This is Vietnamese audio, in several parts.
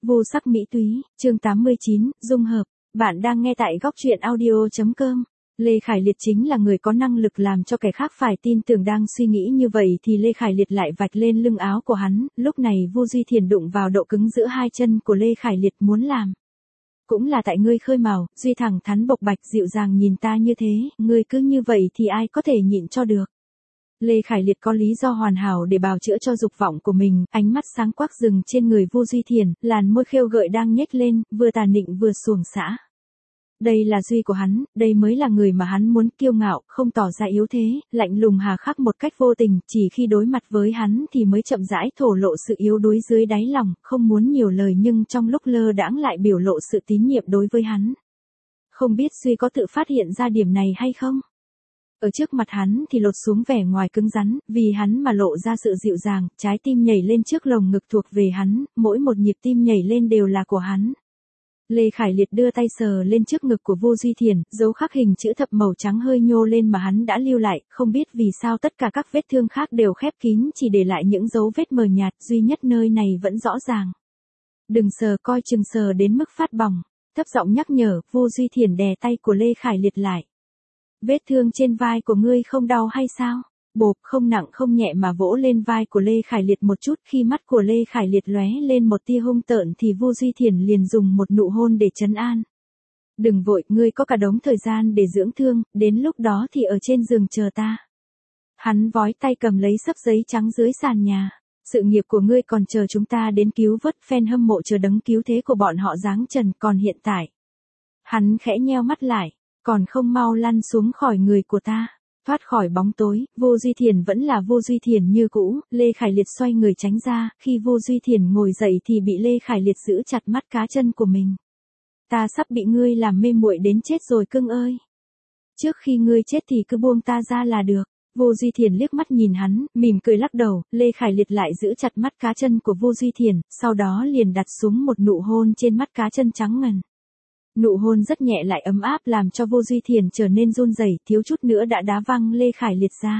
Vô sắc mỹ túy, chương 89, dung hợp. Bạn đang nghe tại góc truyện audio.com. Lê Khải Liệt chính là người có năng lực làm cho kẻ khác phải tin tưởng. Đang suy nghĩ như vậy thì Lê Khải Liệt lại vạch lên lưng áo của hắn, lúc này Vu Duy Thiền đụng vào độ cứng giữa hai chân của Lê Khải Liệt muốn làm. Cũng là tại ngươi khơi mào, Duy thẳng thắn bộc bạch dịu dàng nhìn ta như thế, ngươi cứ như vậy thì ai có thể nhịn cho được. Lê Khải Liệt có lý do hoàn hảo để bào chữa cho dục vọng của mình, ánh mắt sáng quắc dừng trên người Vu Duy Thiền, làn môi khêu gợi đang nhếch lên, vừa tà nịnh vừa xuồng xã. Đây là Duy của hắn, đây mới là người mà hắn muốn, kiêu ngạo, không tỏ ra yếu thế, lạnh lùng hà khắc một cách vô tình, chỉ khi đối mặt với hắn thì mới chậm rãi thổ lộ sự yếu đuối dưới đáy lòng, không muốn nhiều lời nhưng trong lúc lơ đãng lại biểu lộ sự tín nhiệm đối với hắn. Không biết Duy có tự phát hiện ra điểm này hay không? Ở trước mặt hắn thì lột xuống vẻ ngoài cứng rắn, vì hắn mà lộ ra sự dịu dàng, trái tim nhảy lên trước lồng ngực thuộc về hắn, mỗi một nhịp tim nhảy lên đều là của hắn. Lê Khải Liệt đưa tay sờ lên trước ngực của Vu Duy Thiền, dấu khắc hình chữ thập màu trắng hơi nhô lên mà hắn đã lưu lại, không biết vì sao tất cả các vết thương khác đều khép kín, chỉ để lại những dấu vết mờ nhạt, duy nhất nơi này vẫn rõ ràng. Đừng sờ, coi chừng sờ đến mức phát bỏng. Thấp giọng nhắc nhở, Vu Duy Thiền đè tay của Lê Khải Liệt lại. Vết thương trên vai của ngươi không đau hay sao? Bộp, không nặng không nhẹ mà vỗ lên vai của Lê Khải Liệt một chút, khi mắt của Lê Khải Liệt lóe lên một tia hung tợn thì Vu Duy Thiền liền dùng một nụ hôn để trấn an. Đừng vội, ngươi có cả đống thời gian để dưỡng thương, đến lúc đó thì ở trên giường chờ ta. Hắn vói tay cầm lấy xấp giấy trắng dưới sàn nhà. Sự nghiệp của ngươi còn chờ chúng ta đến cứu vớt, fan hâm mộ chờ đấng cứu thế của bọn họ giáng trần, còn hiện tại. Hắn khẽ nheo mắt lại. Còn không mau lăn xuống khỏi người của ta. Thoát khỏi bóng tối, Vô Duy Thiền vẫn là Vô Duy Thiền như cũ, Lê Khải Liệt xoay người tránh ra, khi Vô Duy Thiền ngồi dậy thì bị Lê Khải Liệt giữ chặt mắt cá chân của mình. Ta sắp bị ngươi làm mê muội đến chết rồi cưng ơi. Trước khi ngươi chết thì cứ buông ta ra là được. Vô Duy Thiền liếc mắt nhìn hắn, mỉm cười lắc đầu, Lê Khải Liệt lại giữ chặt mắt cá chân của Vô Duy Thiền, sau đó liền đặt xuống một nụ hôn trên mắt cá chân trắng ngần. Nụ hôn rất nhẹ lại ấm áp làm cho Vô Duy Thiền trở nên run rẩy, thiếu chút nữa đã đá văng Lê Khải Liệt ra.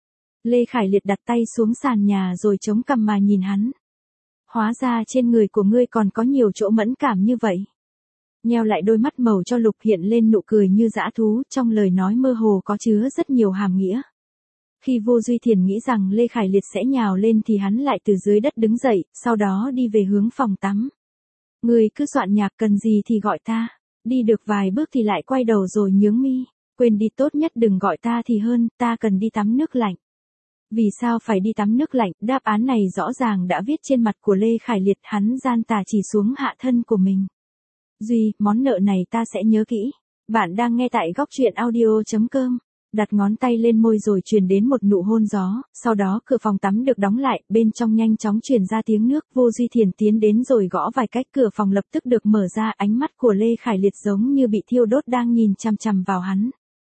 Lê Khải Liệt đặt tay xuống sàn nhà rồi chống cằm mà nhìn hắn. Hóa ra trên người của ngươi còn có nhiều chỗ mẫn cảm như vậy. Nheo lại đôi mắt màu cho lục hiện lên nụ cười như dã thú, trong lời nói mơ hồ có chứa rất nhiều hàm nghĩa. Khi Vô Duy Thiền nghĩ rằng Lê Khải Liệt sẽ nhào lên thì hắn lại từ dưới đất đứng dậy, sau đó đi về hướng phòng tắm. Ngươi cứ soạn nhạc, cần gì thì gọi ta. Đi được vài bước thì lại quay đầu rồi nhướng mi. Quên đi, tốt nhất đừng gọi ta thì hơn, ta cần đi tắm nước lạnh. Vì sao phải đi tắm nước lạnh? Đáp án này rõ ràng đã viết trên mặt của Lê Khải Liệt, hắn gian tà chỉ xuống hạ thân của mình. Duy, món nợ này ta sẽ nhớ kỹ. Bạn đang nghe tại góc truyện audio.com. Đặt ngón tay lên môi rồi truyền đến một nụ hôn gió, sau đó cửa phòng tắm được đóng lại, bên trong nhanh chóng truyền ra tiếng nước, Vô Duy Thiền tiến đến rồi gõ vài cách, cửa phòng lập tức được mở ra, ánh mắt của Lê Khải Liệt giống như bị thiêu đốt đang nhìn chằm chằm vào hắn.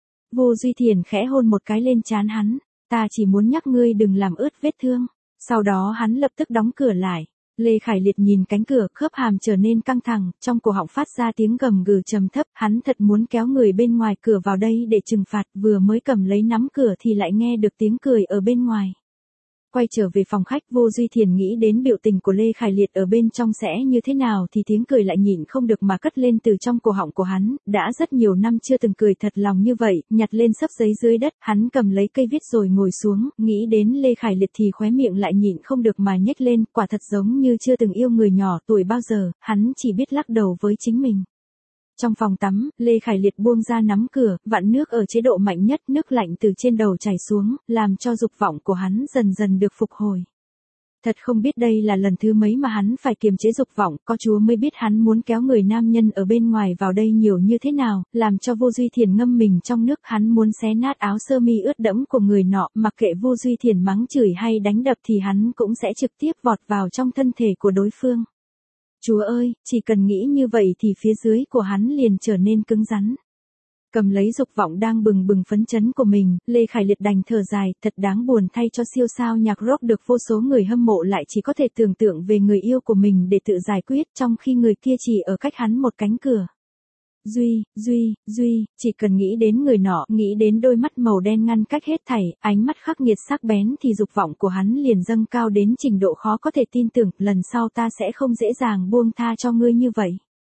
Vô Duy Thiền khẽ hôn một cái lên trán hắn, ta chỉ muốn nhắc ngươi đừng làm ướt vết thương. Sau đó hắn lập tức đóng cửa lại. Lê Khải Liệt nhìn cánh cửa, khớp hàm trở nên căng thẳng, trong cổ họng phát ra tiếng gầm gừ trầm thấp, hắn thật muốn kéo người bên ngoài cửa vào đây để trừng phạt, vừa mới cầm lấy nắm cửa thì lại nghe được tiếng cười ở bên ngoài. Quay trở về phòng khách, Vô Duy Thiền nghĩ đến biểu tình của Lê Khải Liệt ở bên trong sẽ như thế nào thì tiếng cười lại nhịn không được mà cất lên từ trong cổ họng của hắn, đã rất nhiều năm chưa từng cười thật lòng như vậy, nhặt lên xấp giấy dưới đất, hắn cầm lấy cây viết rồi ngồi xuống, nghĩ đến Lê Khải Liệt thì khóe miệng lại nhịn không được mà nhếch lên, quả thật giống như chưa từng yêu người nhỏ tuổi bao giờ, hắn chỉ biết lắc đầu với chính mình. Trong phòng tắm, Lê Khải Liệt buông ra nắm cửa, vặn nước ở chế độ mạnh nhất, nước lạnh từ trên đầu chảy xuống, làm cho dục vọng của hắn dần dần được phục hồi. Thật không biết đây là lần thứ mấy mà hắn phải kiềm chế dục vọng, có Chúa mới biết hắn muốn kéo người nam nhân ở bên ngoài vào đây nhiều như thế nào, làm cho Vô Duy Thiền ngâm mình trong nước, hắn muốn xé nát áo sơ mi ướt đẫm của người nọ, mặc kệ Vô Duy Thiền mắng chửi hay đánh đập thì hắn cũng sẽ trực tiếp vọt vào trong thân thể của đối phương. Chúa ơi, chỉ cần nghĩ như vậy thì phía dưới của hắn liền trở nên cứng rắn. Cầm lấy dục vọng đang bừng bừng phấn chấn của mình, Lê Khải Liệt đành thở dài, thật đáng buồn thay cho siêu sao nhạc rock được vô số người hâm mộ lại chỉ có thể tưởng tượng về người yêu của mình để tự giải quyết, trong khi người kia chỉ ở cách hắn một cánh cửa. Duy, chỉ cần nghĩ đến người nọ, nghĩ đến đôi mắt màu đen ngăn cách hết thảy, ánh mắt khắc nghiệt sắc bén thì dục vọng của hắn liền dâng cao đến trình độ khó có thể tin tưởng, lần sau ta sẽ không dễ dàng buông tha cho ngươi như vậy.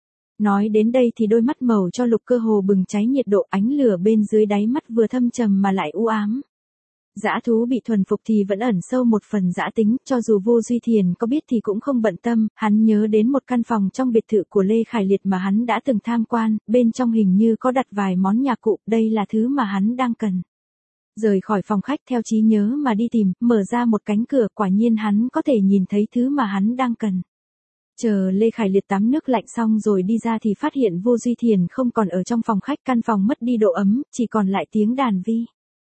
Nói đến đây thì đôi mắt màu cho lục cơ hồ bừng cháy nhiệt độ, ánh lửa bên dưới đáy mắt vừa thâm trầm mà lại u ám. Dã thú bị thuần phục thì vẫn ẩn sâu một phần dã tính, cho dù Vô Duy Thiền có biết thì cũng không bận tâm, hắn nhớ đến một căn phòng trong biệt thự của Lê Khải Liệt mà hắn đã từng tham quan, bên trong hình như có đặt vài món nhạc cụ, đây là thứ mà hắn đang cần. Rời khỏi phòng khách theo trí nhớ mà đi tìm, mở ra một cánh cửa, quả nhiên hắn có thể nhìn thấy thứ mà hắn đang cần. Chờ Lê Khải Liệt tắm nước lạnh xong rồi đi ra thì phát hiện Vô Duy Thiền không còn ở trong phòng khách, căn phòng mất đi độ ấm, chỉ còn lại tiếng đàn vi.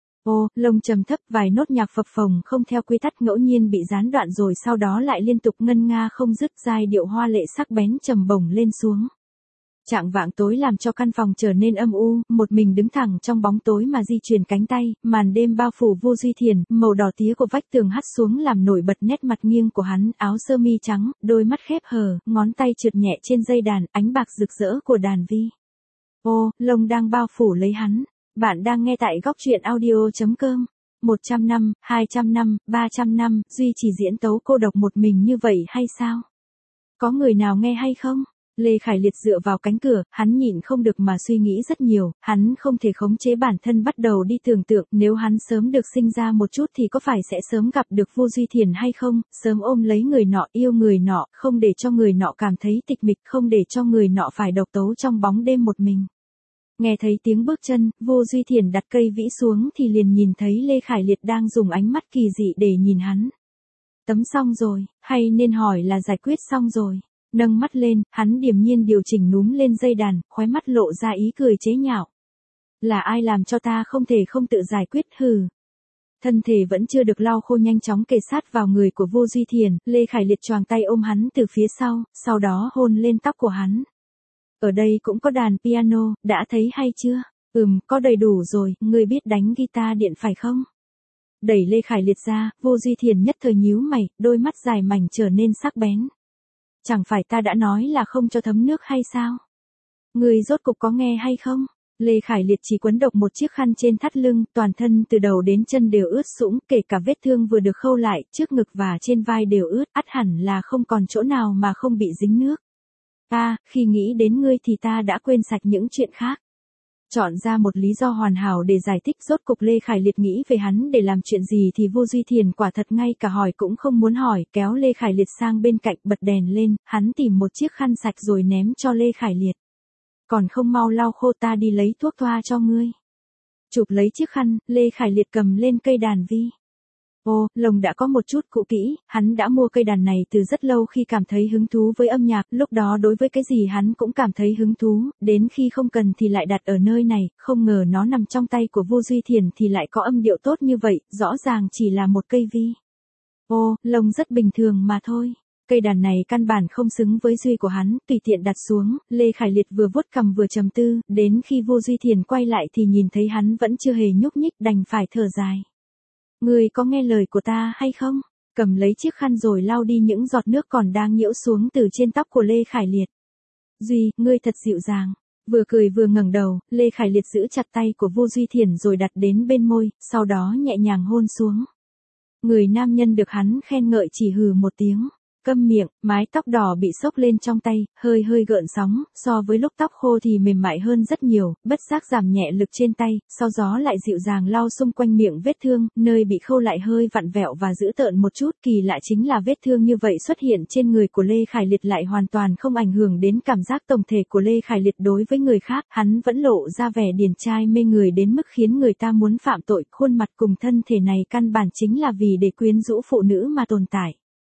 Ô, lông trầm thấp, vài nốt nhạc phập phồng không theo quy tắc ngẫu nhiên bị gián đoạn rồi sau đó lại liên tục ngân nga không dứt, giai điệu hoa lệ sắc bén trầm bổng lên xuống. Trạng vạng tối làm cho căn phòng trở nên âm u, một mình đứng thẳng trong bóng tối mà di chuyển cánh tay, màn đêm bao phủ Vô Duy Thiền, màu đỏ tía của vách tường hắt xuống làm nổi bật nét mặt nghiêng của hắn, áo sơ mi trắng, đôi mắt khép hờ, ngón tay trượt nhẹ trên dây đàn, ánh bạc rực rỡ của đàn vi. Ô, lông đang bao phủ lấy hắn. Bạn đang nghe tại góc truyện audio.com. 100 năm, 200 năm, 300 năm, Duy chỉ diễn tấu cô độc một mình như vậy hay sao? Có người nào nghe hay không? Lê Khải Liệt dựa vào cánh cửa, hắn nhịn không được mà suy nghĩ rất nhiều, hắn không thể khống chế bản thân bắt đầu đi tưởng tượng, nếu hắn sớm được sinh ra một chút thì có phải sẽ sớm gặp được Vô Duy Thiền hay không, sớm ôm lấy người nọ, yêu người nọ, không để cho người nọ cảm thấy tịch mịch, không để cho người nọ phải độc tấu trong bóng đêm một mình. Nghe thấy tiếng bước chân, Vô Duy Thiền đặt cây vĩ xuống thì liền nhìn thấy Lê Khải Liệt đang dùng ánh mắt kỳ dị để nhìn hắn. Tấm xong rồi, hay nên hỏi là giải quyết xong rồi. Nâng mắt lên, hắn điềm nhiên điều chỉnh núm lên dây đàn, khóe mắt lộ ra ý cười chế nhạo. Là ai làm cho ta không thể không tự giải quyết, hừ. Thân thể vẫn chưa được lau khô nhanh chóng kề sát vào người của Vô Duy Thiền, Lê Khải Liệt choàng tay ôm hắn từ phía sau đó hôn lên tóc của hắn. Ở đây cũng có đàn piano, đã thấy hay chưa? Có đầy đủ rồi, ngươi biết đánh guitar điện phải không? Đẩy Lê Khải Liệt ra, Vô Duy Thiền nhất thời nhíu mày, đôi mắt dài mảnh trở nên sắc bén. Chẳng phải ta đã nói là không cho thấm nước hay sao? Ngươi rốt cục có nghe hay không? Lê Khải Liệt chỉ quấn độc một chiếc khăn trên thắt lưng, toàn thân từ đầu đến chân đều ướt sũng, kể cả vết thương vừa được khâu lại, trước ngực và trên vai đều ướt, ắt hẳn là không còn chỗ nào mà không bị dính nước. Khi nghĩ đến ngươi thì ta đã quên sạch những chuyện khác. Chọn ra một lý do hoàn hảo để giải thích, rốt cục Lê Khải Liệt nghĩ về hắn để làm chuyện gì thì Vô Duy Thiền quả thật ngay cả hỏi cũng không muốn hỏi, kéo Lê Khải Liệt sang bên cạnh, bật đèn lên, hắn tìm một chiếc khăn sạch rồi ném cho Lê Khải Liệt. Còn không mau lau khô, ta đi lấy thuốc thoa cho ngươi. Chụp lấy chiếc khăn, Lê Khải Liệt cầm lên cây đàn vi. Ô, lồng đã có một chút cũ kỹ, hắn đã mua cây đàn này từ rất lâu khi cảm thấy hứng thú với âm nhạc, lúc đó đối với cái gì hắn cũng cảm thấy hứng thú, đến khi không cần thì lại đặt ở nơi này, không ngờ nó nằm trong tay của Vô Duy Thiền thì lại có âm điệu tốt như vậy, rõ ràng chỉ là một cây vi. Ô, lồng rất bình thường mà thôi. Cây đàn này căn bản không xứng với Duy của hắn, tùy tiện đặt xuống, Lê Khải Liệt vừa vuốt cằm vừa trầm tư, đến khi Vô Duy Thiền quay lại thì nhìn thấy hắn vẫn chưa hề nhúc nhích, đành phải thở dài. Ngươi có nghe lời của ta hay không? Cầm lấy chiếc khăn rồi lau đi những giọt nước còn đang nhiễu xuống từ trên tóc của Lê Khải Liệt. Duy, ngươi thật dịu dàng. Vừa cười vừa ngẩng đầu, Lê Khải Liệt giữ chặt tay của Vô Duy Thiền rồi đặt đến bên môi, sau đó nhẹ nhàng hôn xuống. Người nam nhân được hắn khen ngợi chỉ hừ một tiếng. Câm miệng, mái tóc đỏ bị xốc lên trong tay, hơi gợn sóng, so với lúc tóc khô thì mềm mại hơn rất nhiều, bất giác giảm nhẹ lực trên tay, sau gió lại dịu dàng lau xung quanh miệng vết thương, nơi bị khâu lại hơi vặn vẹo và dữ tợn một chút, kỳ lạ chính là vết thương như vậy xuất hiện trên người của Lê Khải Liệt lại hoàn toàn không ảnh hưởng đến cảm giác tổng thể của Lê Khải Liệt đối với người khác, hắn vẫn lộ ra vẻ điển trai mê người đến mức khiến người ta muốn phạm tội, khuôn mặt cùng thân thể này căn bản chính là vì để quyến rũ phụ nữ mà tồn tại.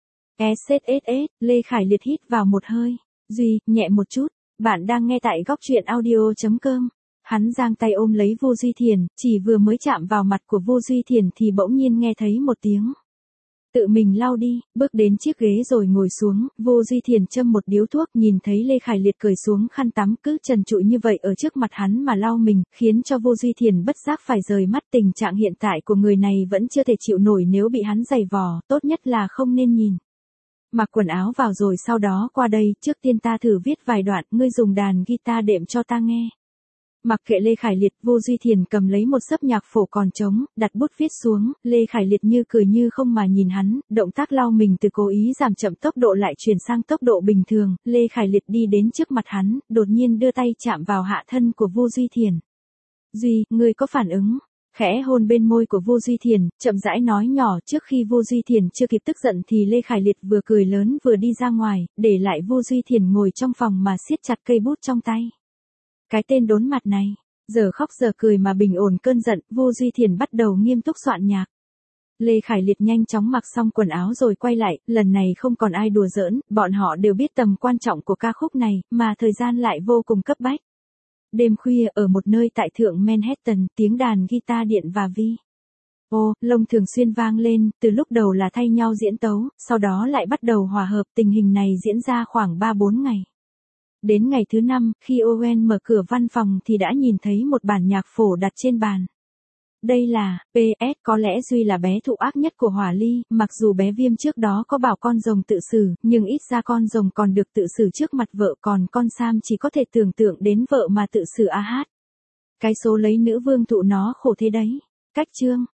SSS, Lê Khải Liệt hít vào một hơi. Duy, nhẹ một chút. Bạn đang nghe tại góc truyện audio.com. Hắn giang tay ôm lấy Vô Duy Thiền, chỉ vừa mới chạm vào mặt của Vô Duy Thiền thì bỗng nhiên nghe thấy một tiếng. Tự mình lau đi, bước đến chiếc ghế rồi ngồi xuống, Vô Duy Thiền châm một điếu thuốc, nhìn thấy Lê Khải Liệt cởi xuống khăn tắm cứ trần trụi như vậy ở trước mặt hắn mà lau mình, khiến cho Vô Duy Thiền bất giác phải rời mắt, tình trạng hiện tại của người này vẫn chưa thể chịu nổi nếu bị hắn giày vò, tốt nhất là không nên nhìn. Mặc quần áo vào rồi sau đó qua đây, trước tiên ta thử viết vài đoạn, ngươi dùng đàn guitar đệm cho ta nghe. Mặc kệ Lê Khải Liệt, Vô Duy Thiền cầm lấy một xấp nhạc phổ còn trống, đặt bút viết xuống, Lê Khải Liệt như cười như không mà nhìn hắn, động tác lau mình từ cố ý giảm chậm tốc độ lại chuyển sang tốc độ bình thường, Lê Khải Liệt đi đến trước mặt hắn, đột nhiên đưa tay chạm vào hạ thân của Vô Duy Thiền. Duy, ngươi có phản ứng? Khẽ hôn bên môi của Vô Duy Thiền, chậm rãi nói nhỏ trước khi Vô Duy Thiền chưa kịp tức giận thì Lê Khải Liệt vừa cười lớn vừa đi ra ngoài, để lại Vô Duy Thiền ngồi trong phòng mà siết chặt cây bút trong tay. Cái tên đốn mặt này, giờ khóc giờ cười mà bình ổn cơn giận, Vô Duy Thiền bắt đầu nghiêm túc soạn nhạc. Lê Khải Liệt nhanh chóng mặc xong quần áo rồi quay lại, lần này không còn ai đùa giỡn, bọn họ đều biết tầm quan trọng của ca khúc này, mà thời gian lại vô cùng cấp bách. Đêm khuya ở một nơi tại thượng Manhattan, tiếng đàn guitar điện và vi ô lông thường xuyên vang lên, từ lúc đầu là thay nhau diễn tấu, sau đó lại bắt đầu hòa hợp, tình hình này diễn ra khoảng 3-4 ngày. Đến ngày thứ 5, khi Owen mở cửa văn phòng thì đã nhìn thấy một bản nhạc phổ đặt trên bàn. Đây là, PS, có lẽ Duy là bé thụ ác nhất của Hỏa Ly, mặc dù bé Viêm trước đó có bảo con rồng tự xử, nhưng ít ra con rồng còn được tự xử trước mặt vợ, còn con Sam chỉ có thể tưởng tượng đến vợ mà tự xử a hát. Cái số lấy nữ vương thụ nó khổ thế đấy. Cách chương